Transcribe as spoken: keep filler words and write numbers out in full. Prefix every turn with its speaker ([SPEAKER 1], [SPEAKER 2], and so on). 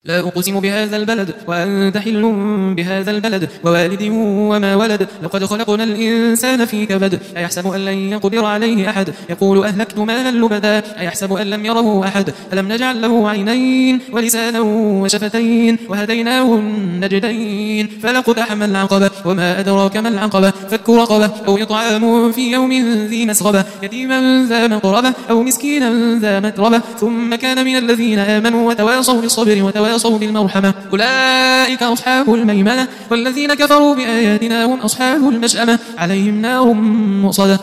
[SPEAKER 1] لا أقسم بهذا البلد وأنت حل بهذا البلد ووالد وما ولد لقد خلقنا الإنسان في كبد أيحسب أن لن يقدر عليه أحد يقول أهلكت مالا لبدا أيحسب أن لم يره أحد ألم نجعل له عينين ولسانا وشفتين وهديناه النجدين فلاقتحم العقبة وما أدراك ما العقبة فك رقبة أو إطعام في يوم ذي مسغبة يتيما ذا مقربة أو مسكينا ذا متربة ثم كان من الذين آمنوا وتواصوا بالصبر وتواصوا بالمرحمة أولئك أصحاب الميمنة والذين كفروا بآياتنا هم أصحاب المشأمة عليهم نار مؤصدة